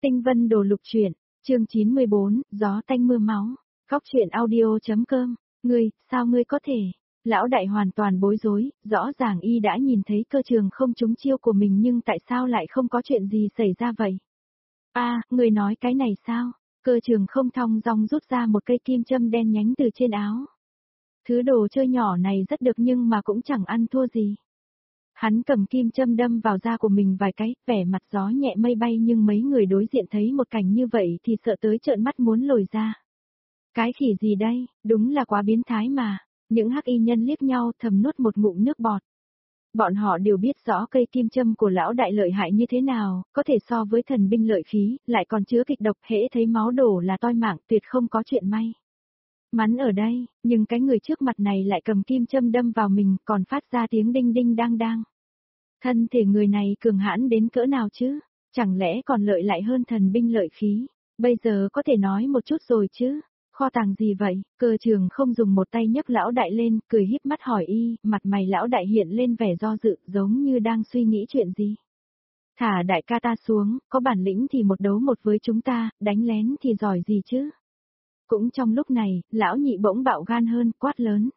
Tinh Vân Đồ Lục Truyện, chương 94, Gió tanh mưa máu. Góc truyện audio.com. Ngươi, sao ngươi có thể? Lão đại hoàn toàn bối rối, rõ ràng y đã nhìn thấy Cơ Trường không trúng chiêu của mình nhưng tại sao lại không có chuyện gì xảy ra vậy? Ngươi nói cái này sao? Cơ Trường không thong dong rút ra một cây kim châm đen nhánh từ trên áo. Thứ đồ chơi nhỏ này rất được nhưng mà cũng chẳng ăn thua gì. Hắn cầm kim châm đâm vào da của mình vài cái, vẻ mặt gió nhẹ mây bay nhưng mấy người đối diện thấy một cảnh như vậy thì sợ tới trợn mắt muốn lồi ra. Cái khỉ gì đây, đúng là quá biến thái mà. Những hắc y nhân liếc nhau thầm nuốt một ngụm nước bọt. Bọn họ đều biết rõ cây kim châm của lão đại lợi hại như thế nào, có thể so với thần binh lợi khí, lại còn chứa kịch độc, hễ thấy máu đổ là toi mạng, tuyệt không có chuyện may. Mắn ở đây, nhưng cái người trước mặt này lại cầm kim châm đâm vào mình, còn phát ra tiếng đinh đinh đang đang. Thân thể người này cường hãn đến cỡ nào chứ? Chẳng lẽ còn lợi lại hơn thần binh lợi khí? Bây giờ có thể nói một chút rồi chứ? Kho tàng gì vậy? Cơ Trường không dùng một tay nhấc lão đại lên, cười híp mắt hỏi y, mặt mày lão đại hiện lên vẻ do dự, giống như đang suy nghĩ chuyện gì. Thả đại ca ta xuống, có bản lĩnh thì một đấu một với chúng ta, đánh lén thì giỏi gì chứ? Cũng trong lúc này, lão nhị bỗng bạo gan hơn, quát lớn.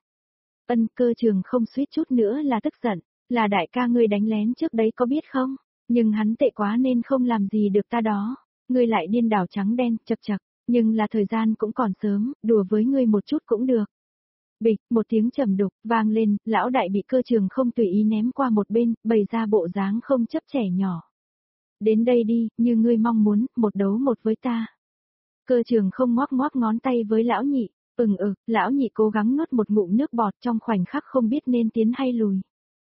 Cơ Trường không suýt chút nữa là tức giận, là đại ca ngươi đánh lén trước đấy có biết không? Nhưng hắn tệ quá nên không làm gì được ta đó. Ngươi lại điên đảo trắng đen, chật chật, nhưng là thời gian cũng còn sớm, đùa với ngươi một chút cũng được. Bịch, một tiếng trầm đục, vang lên, lão đại bị Cơ Trường không tùy ý ném qua một bên, bày ra bộ dáng không chấp trẻ nhỏ. Đến đây đi, như ngươi mong muốn, một đấu một với ta. Cơ Trường không ngoắc ngoắc ngón tay với lão nhị, lão nhị cố gắng nuốt một ngụm nước bọt trong khoảnh khắc không biết nên tiến hay lùi.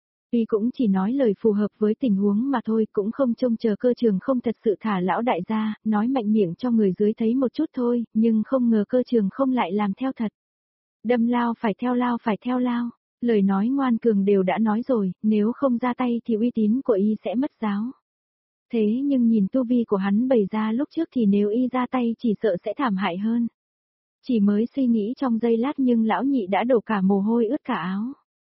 Y cũng chỉ nói lời phù hợp với tình huống mà thôi, cũng không trông chờ Cơ Trường không thật sự thả lão đại ra, nói mạnh miệng cho người dưới thấy một chút thôi, nhưng không ngờ Cơ Trường không lại làm theo thật. Đâm lao phải theo lao phải theo lao, lời nói ngoan cường đều đã nói rồi, nếu không ra tay thì uy tín của y sẽ mất giáo. Thế nhưng nhìn tu vi của hắn bày ra lúc trước thì nếu y ra tay chỉ sợ sẽ thảm hại hơn. Chỉ mới suy nghĩ trong giây lát nhưng lão nhị đã đổ cả mồ hôi ướt cả áo.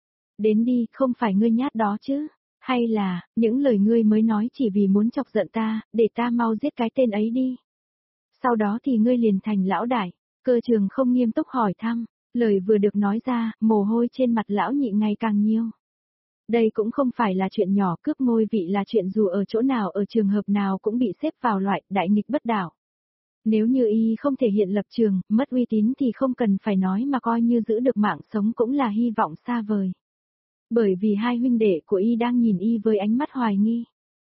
Đến đi, không phải ngươi nhát đó chứ? Hay là, những lời ngươi mới nói chỉ vì muốn chọc giận ta, để ta mau giết cái tên ấy đi. Sau đó thì ngươi liền thành lão đại. Cơ Trường không nghiêm túc hỏi thăm, lời vừa được nói ra, mồ hôi trên mặt lão nhị ngày càng nhiều. Đây cũng không phải là chuyện nhỏ, cướp ngôi vị là chuyện dù ở chỗ nào ở trường hợp nào cũng bị xếp vào loại đại nghịch bất đạo. Nếu như y không thể hiện lập trường, mất uy tín thì không cần phải nói mà coi như giữ được mạng sống cũng là hy vọng xa vời. Bởi vì hai huynh đệ của y đang nhìn y với ánh mắt hoài nghi.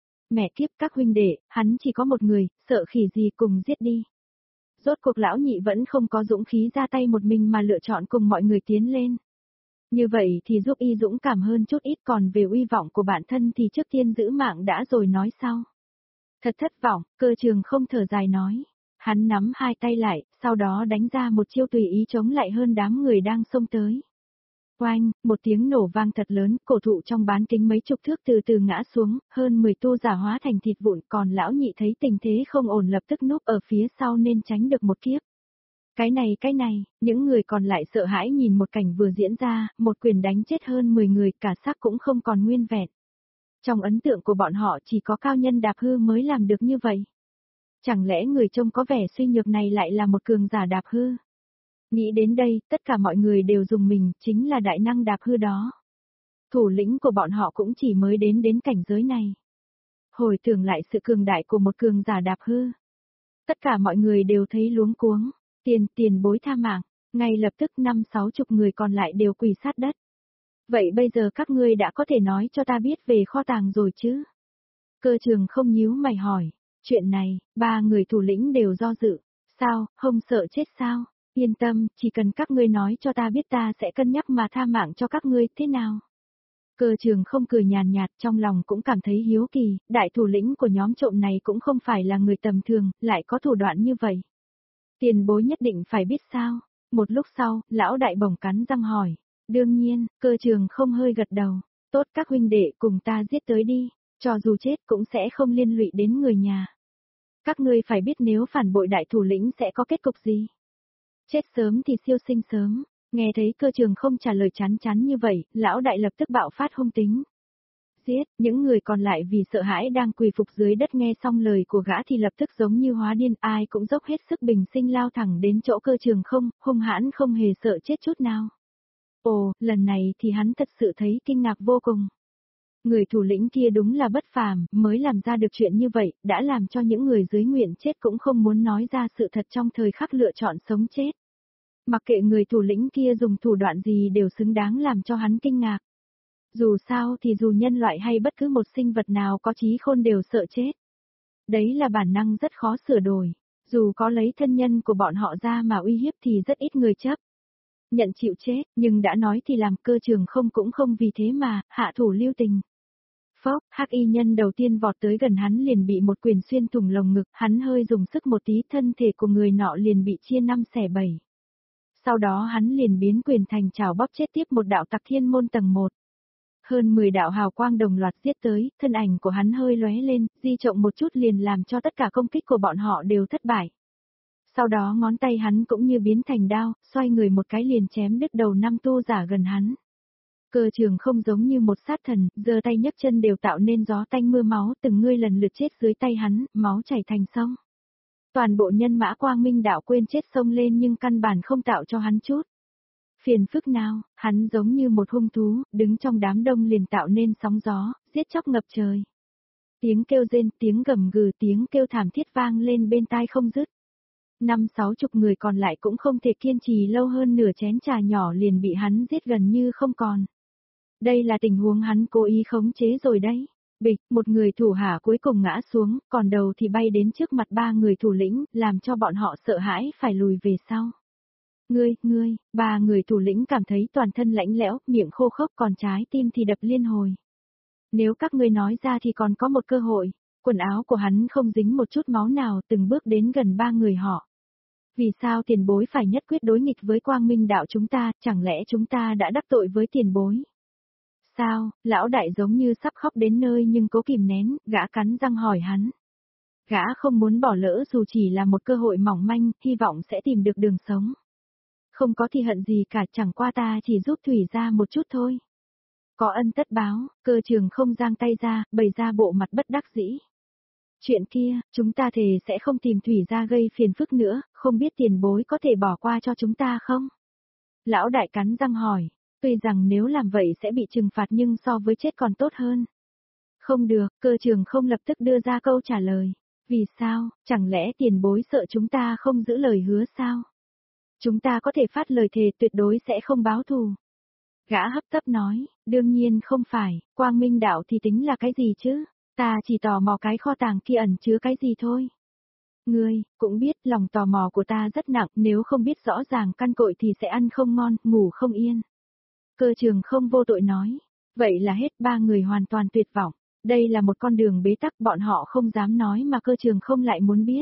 Mẹ kiếp các huynh đệ, hắn chỉ có một người, sợ khỉ gì cùng giết đi. Rốt cuộc lão nhị vẫn không có dũng khí ra tay một mình mà lựa chọn cùng mọi người tiến lên. Như vậy thì giúp y dũng cảm hơn chút ít, còn về uy vọng của bản thân thì trước tiên giữ mạng đã rồi nói sau. Thật thất vọng, Cơ Trường không thở dài nói. Hắn nắm hai tay lại, sau đó đánh ra một chiêu tùy ý chống lại hơn đám người đang xông tới. Oanh, một tiếng nổ vang thật lớn, cổ thụ trong bán kính mấy chục thước từ từ ngã xuống, hơn 10 tu giả hóa thành thịt vụn, còn lão nhị thấy tình thế không ổn lập tức núp ở phía sau nên tránh được một kiếp. Cái này, những người còn lại sợ hãi nhìn một cảnh vừa diễn ra, một quyền đánh chết hơn 10 người, cả xác cũng không còn nguyên vẹn. Trong ấn tượng của bọn họ chỉ có cao nhân đạp hư mới làm được như vậy. Chẳng lẽ người trông có vẻ suy nhược này lại là một cường giả đạp hư? Nghĩ đến đây, tất cả mọi người đều dùng mình, chính là đại năng đạp hư đó. Thủ lĩnh của bọn họ cũng chỉ mới đến cảnh giới này. Hồi tưởng lại sự cường đại của một cường giả đạp hư. Tất cả mọi người đều thấy luống cuống, tiền bối tha mạng, ngay lập tức 5-60 người còn lại đều quỳ sát đất. Vậy bây giờ các ngươi đã có thể nói cho ta biết về kho tàng rồi chứ? Cơ Trường không nhíu mày hỏi, chuyện này, 3 người thủ lĩnh đều do dự, sao, không sợ chết sao? Yên tâm, chỉ cần các ngươi nói cho ta biết ta sẽ cân nhắc mà tha mạng cho các ngươi, thế nào? Cơ Trường không cười nhàn nhạt, trong lòng cũng cảm thấy hiếu kỳ, đại thủ lĩnh của nhóm trộm này cũng không phải là người tầm thường, lại có thủ đoạn như vậy. Tiền bối nhất định phải biết sao? Một lúc sau, lão đại bổng cắn răng hỏi. Đương nhiên, Cơ Trường không hơi gật đầu. Tốt, các huynh đệ cùng ta giết tới đi, cho dù chết cũng sẽ không liên lụy đến người nhà. Các ngươi phải biết nếu phản bội đại thủ lĩnh sẽ có kết cục gì. Chết sớm thì siêu sinh sớm. Nghe thấy Cơ Trường không trả lời chán chán như vậy, lão đại lập tức bạo phát hung tính. giết, những người còn lại vì sợ hãi đang quỳ phục dưới đất nghe xong lời của gã thì lập tức giống như hóa điên, ai cũng dốc hết sức bình sinh lao thẳng đến chỗ Cơ Trường Không, hung hãn không hề sợ chết chút nào. Ồ, lần này thì hắn thật sự thấy kinh ngạc vô cùng. Người thủ lĩnh kia đúng là bất phàm, mới làm ra được chuyện như vậy, đã làm cho những người dưới nguyện chết cũng không muốn nói ra sự thật trong thời khắc lựa chọn sống chết. Mặc kệ người thủ lĩnh kia dùng thủ đoạn gì đều xứng đáng làm cho hắn kinh ngạc. Dù sao thì dù nhân loại hay bất cứ một sinh vật nào có trí khôn đều sợ chết. Đấy là bản năng rất khó sửa đổi. Dù có lấy thân nhân của bọn họ ra mà uy hiếp thì rất ít người chấp nhận chịu chết, nhưng đã nói thì làm. Cơ Trường Không cũng không vì thế mà hạ thủ lưu tình. Phốc, hắc y nhân đầu tiên vọt tới gần hắn liền bị một quyền xuyên thủng lồng ngực, hắn hơi dùng sức một tí thân thể của người nọ liền bị chia 5/7. Sau đó hắn liền biến quyền thành chảo bóp chết tiếp một đạo Tặc Thiên Môn tầng 1. Hơn 10 đạo hào quang đồng loạt giết tới, thân ảnh của hắn hơi lóe lên, di trọng một chút liền làm cho tất cả công kích của bọn họ đều thất bại. Sau đó ngón tay hắn cũng như biến thành đao, xoay người một cái liền chém đứt đầu 5 tu giả gần hắn. Cơ Trường Không giống như một sát thần, giơ tay nhấc chân đều tạo nên gió tanh mưa máu, từng người lần lượt chết dưới tay hắn, máu chảy thành sông. Toàn bộ nhân mã Quang Minh đạo quên chết sông lên nhưng căn bản không tạo cho hắn chút phiền phức nào, hắn giống như một hung thú, đứng trong đám đông liền tạo nên sóng gió, giết chóc ngập trời. Tiếng kêu rên, tiếng gầm gừ, tiếng kêu thảm thiết vang lên bên tai không dứt. 50-60 người còn lại cũng không thể kiên trì lâu hơn nửa chén trà nhỏ liền bị hắn giết gần như không còn. Đây là tình huống hắn cố ý khống chế rồi đấy. Bịch, một người thủ hạ cuối cùng ngã xuống, còn đầu thì bay đến trước mặt 3 người thủ lĩnh, làm cho bọn họ sợ hãi phải lùi về sau. Ngươi, 3 người thủ lĩnh cảm thấy toàn thân lạnh lẽo, miệng khô khốc còn trái tim thì đập liên hồi. Nếu các ngươi nói ra thì còn có một cơ hội. Quần áo của hắn không dính một chút máu nào, từng bước đến gần 3 người họ. Vì sao tiền bối phải nhất quyết đối nghịch với Quang Minh đạo chúng ta, chẳng lẽ chúng ta đã đắc tội với tiền bối? Sao, lão đại giống như sắp khóc đến nơi nhưng cố kìm nén, gã cắn răng hỏi hắn. Gã không muốn bỏ lỡ dù chỉ là một cơ hội mỏng manh, hy vọng sẽ tìm được đường sống. Không có thì hận gì cả, chẳng qua ta chỉ giúp Thủy ra một chút thôi. Có ân tất báo, Cơ Trường Không giang tay ra, bày ra bộ mặt bất đắc dĩ. Chuyện kia, chúng ta thề sẽ không tìm Thủy ra gây phiền phức nữa, không biết tiền bối có thể bỏ qua cho chúng ta không? Lão đại cắn răng hỏi, tuy rằng nếu làm vậy sẽ bị trừng phạt nhưng so với chết còn tốt hơn. Không được, Cơ Trường Không lập tức đưa ra câu trả lời. Vì sao, chẳng lẽ tiền bối sợ chúng ta không giữ lời hứa sao? Chúng ta có thể phát lời thề tuyệt đối sẽ không báo thù. Gã hấp tấp nói, đương nhiên không phải, Quang Minh đạo thì tính là cái gì chứ, ta chỉ tò mò cái kho tàng kia ẩn chứa cái gì thôi. Ngươi, cũng biết lòng tò mò của ta rất nặng, nếu không biết rõ ràng căn cội thì sẽ ăn không ngon, ngủ không yên. Cơ Trường Không vô tội nói, vậy là hết. 3 người hoàn toàn tuyệt vọng, đây là một con đường bế tắc bọn họ không dám nói mà Cơ Trường Không lại muốn biết.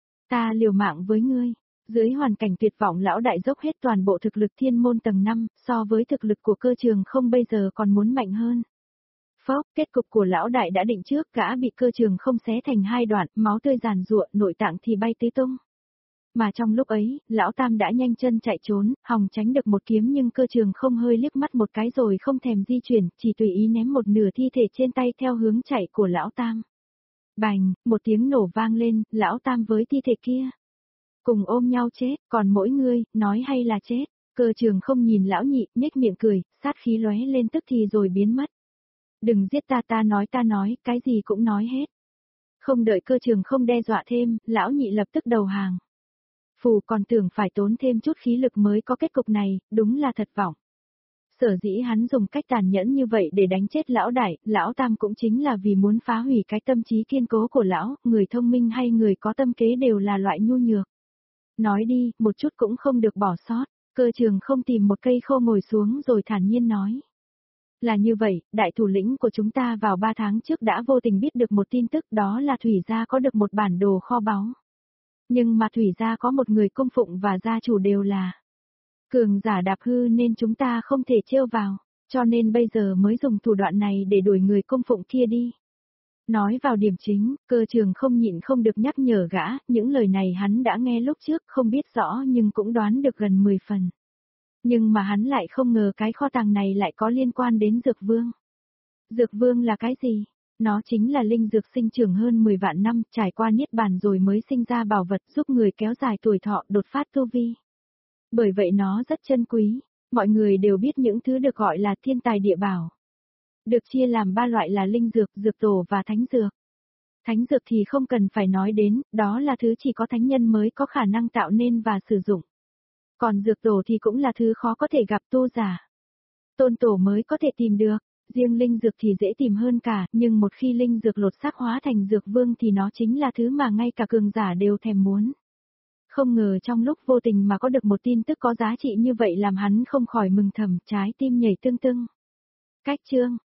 Ta liều mạng với ngươi. Dưới hoàn cảnh tuyệt vọng lão đại dốc hết toàn bộ thực lực thiên môn tầng 5, so với thực lực của Cơ Trường Không bây giờ còn muốn mạnh hơn. Phốc, kết cục của lão đại đã định trước, gã bị Cơ Trường Không xé thành 2 đoạn, máu tươi giàn giụa, nội tạng thì bay tứ tung. Mà trong lúc ấy, lão tam đã nhanh chân chạy trốn, hòng tránh được một kiếm nhưng Cơ Trường Không hơi liếc mắt một cái rồi không thèm di chuyển, chỉ tùy ý ném một nửa thi thể trên tay theo hướng chạy của lão tam. Bành, một tiếng nổ vang lên, lão tam với thi thể kia cùng ôm nhau chết, còn mỗi người, nói hay là chết. Cơ Trường Không nhìn lão nhị, nhếch miệng cười, sát khí lóe lên tức thì rồi biến mất. Đừng giết ta nói, cái gì cũng nói hết. Không đợi Cơ Trường Không đe dọa thêm, lão nhị lập tức đầu hàng. Phù còn tưởng phải tốn thêm chút khí lực mới có kết cục này, đúng là thật vọng. Sở dĩ hắn dùng cách tàn nhẫn như vậy để đánh chết lão đại, lão tam cũng chính là vì muốn phá hủy cái tâm trí kiên cố của lão, người thông minh hay người có tâm kế đều là loại nhu nhược. Nói đi, một chút cũng không được bỏ sót. Cơ Trường Không tìm một cây khô ngồi xuống rồi thản nhiên nói. Là như vậy, đại thủ lĩnh của chúng ta vào 3 tháng trước đã vô tình biết được một tin tức, đó là Thủy gia có được một bản đồ kho báu. Nhưng mà Thủy gia có một người cung phụng và gia chủ đều là cường giả đạp hư nên chúng ta không thể trêu vào, cho nên bây giờ mới dùng thủ đoạn này để đuổi người cung phụng kia đi. Nói vào điểm chính, Cơ Trường Không nhịn không được nhắc nhở gã, những lời này hắn đã nghe lúc trước không biết rõ nhưng cũng đoán được gần 10 phần. Nhưng mà hắn lại không ngờ cái kho tàng này lại có liên quan đến Dược Vương. Dược vương là cái gì? Nó chính là linh dược sinh trưởng hơn 10 vạn năm, trải qua niết bàn rồi mới sinh ra bảo vật giúp người kéo dài tuổi thọ, đột phát tu vi. Bởi vậy nó rất chân quý, mọi người đều biết những thứ được gọi là thiên tài địa bảo. Được chia làm 3 loại là linh dược, dược tổ và thánh dược. Thánh dược thì không cần phải nói đến, đó là thứ chỉ có thánh nhân mới có khả năng tạo nên và sử dụng. Còn dược tổ thì cũng là thứ khó có thể gặp tu giả. Tôn tổ mới có thể tìm được. Riêng linh dược thì dễ tìm hơn cả, nhưng một khi linh dược lột xác hóa thành dược vương thì nó chính là thứ mà ngay cả cường giả đều thèm muốn. Không ngờ trong lúc vô tình mà có được một tin tức có giá trị như vậy làm hắn không khỏi mừng thầm, trái tim nhảy tưng tưng. Cách chương